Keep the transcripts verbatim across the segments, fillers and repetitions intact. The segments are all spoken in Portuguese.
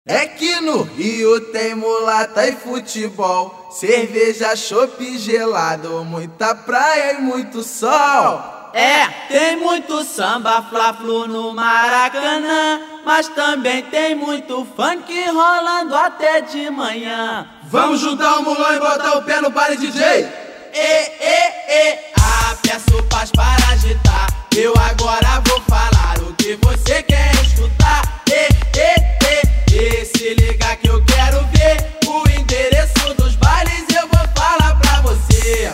É que no Rio tem mulata e futebol, cerveja, chopp gelado, muita praia e muito sol. É, tem muito samba, fla-flu no Maracanã, mas também tem muito funk rolando até de manhã. Vamos juntar o mulão e botar o pé no baile, D J. Ê, ê, ê, ah, peço paz para agitar, eu agora vou falar o que você quer escutar. Ê, ê, ê, ê, se liga que eu quero ver o endereço dos bailes, eu vou falar pra você.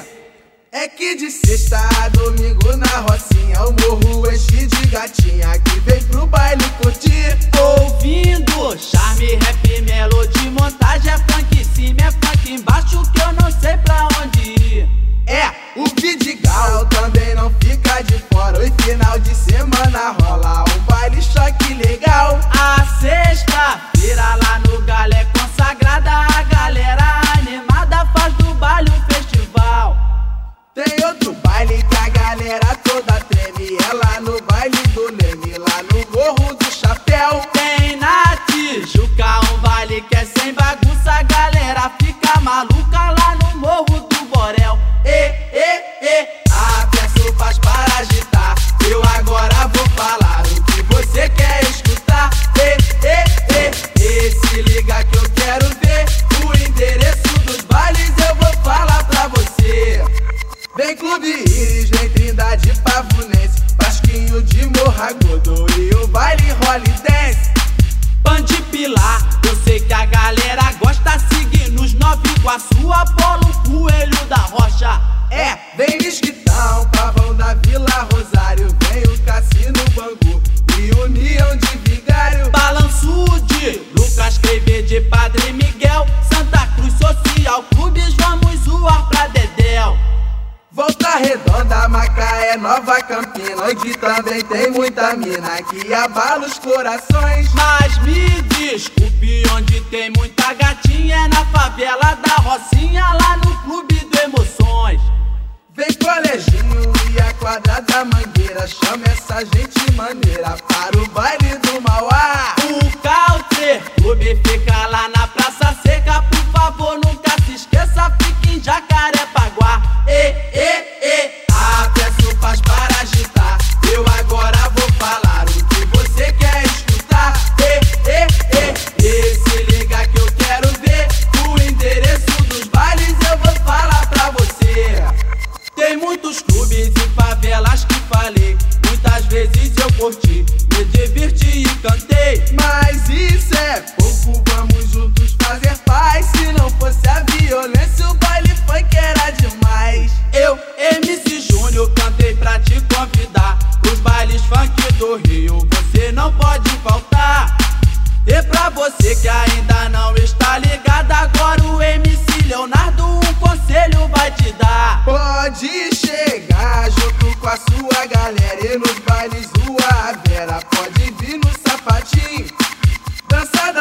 É que de sexta a domingo na Rocinha o morro enche de gatinha que vem pro baile curtir. Ouvindo charme, rap, melodia, montagem é funk em cima, é funk embaixo que eu não sei pra onde ir. É, o Vidigal também não fica de fora, e final de semana rola um baile choque legal. A sexta-feira lá no Galo é consagrada, a galera animada faz do baile um festival. Tem outro baile que a galera toda treme, é lá no baile do Leme, lá no Morro do Chapéu. Tem na Tijuca um baile que é sem bagunça, a galera fica maluca lá no Morro do Borel. Ê, ê, ê, ah, peço paz para agitar, eu agora vou falar o que você quer escutar. Ê, ê, ê, ê, se liga que eu quero ver o endereço dos bailes, eu vou falar pra você. Vem Clube Iris, vem Trindade Pavunense, Pasquinho de Morragudo e o baile Holly Dance. Bande Pilar, eu sei que a galera gosta, seguindo os Nova Iguaçu, Apolo, Coelho da Rocha. É, vem Mesquitão, Pavão da Vila Rosário, vem o Cassino Bangu e União de Vigário. Balanço de Lucas, Creve de Padre Miguel, Santa Cruz Social Clubes, vamos zoar pra Dedéu. Volta Redonda, Macaé, Nova Campina, onde também tem muita mina que abala os corações. Mas me desculpe, onde tem muita gatinha é na favela da Rocinha, lá no Clube do Emoções. Vem Colejinho e a quadra da Mangueira, chama essa gente maneira para o baile do Mauá. O Country Clube fica lá na Praça Seca, por favor nunca se esqueça, fica em Jacarepaguá. Ê, ê, ê, ah, peço paz para agitar, eu agora vou falar o que você quer escutar. Ê, ê, ê, ê, se liga que eu quero ver o endereço dos bailes, eu vou falar pra você. Tem muitos clubes e favelas que falei, muitas vezes eu curti, me diverti e cantei. Mas isso é pouco, vamos juntos fazer paz, se não fosse a violência o baile funk era demais. Eu, M C Júnior, cantei pra te convidar pros bailes funk do Rio, você não pode faltar. E pra você que ainda não está ligado, agora o M C Leonardo um conselho vai te dar. Pode chegar junto com a sua galera e nos bailes zoar a Vera, pode vir no sapatinho, dança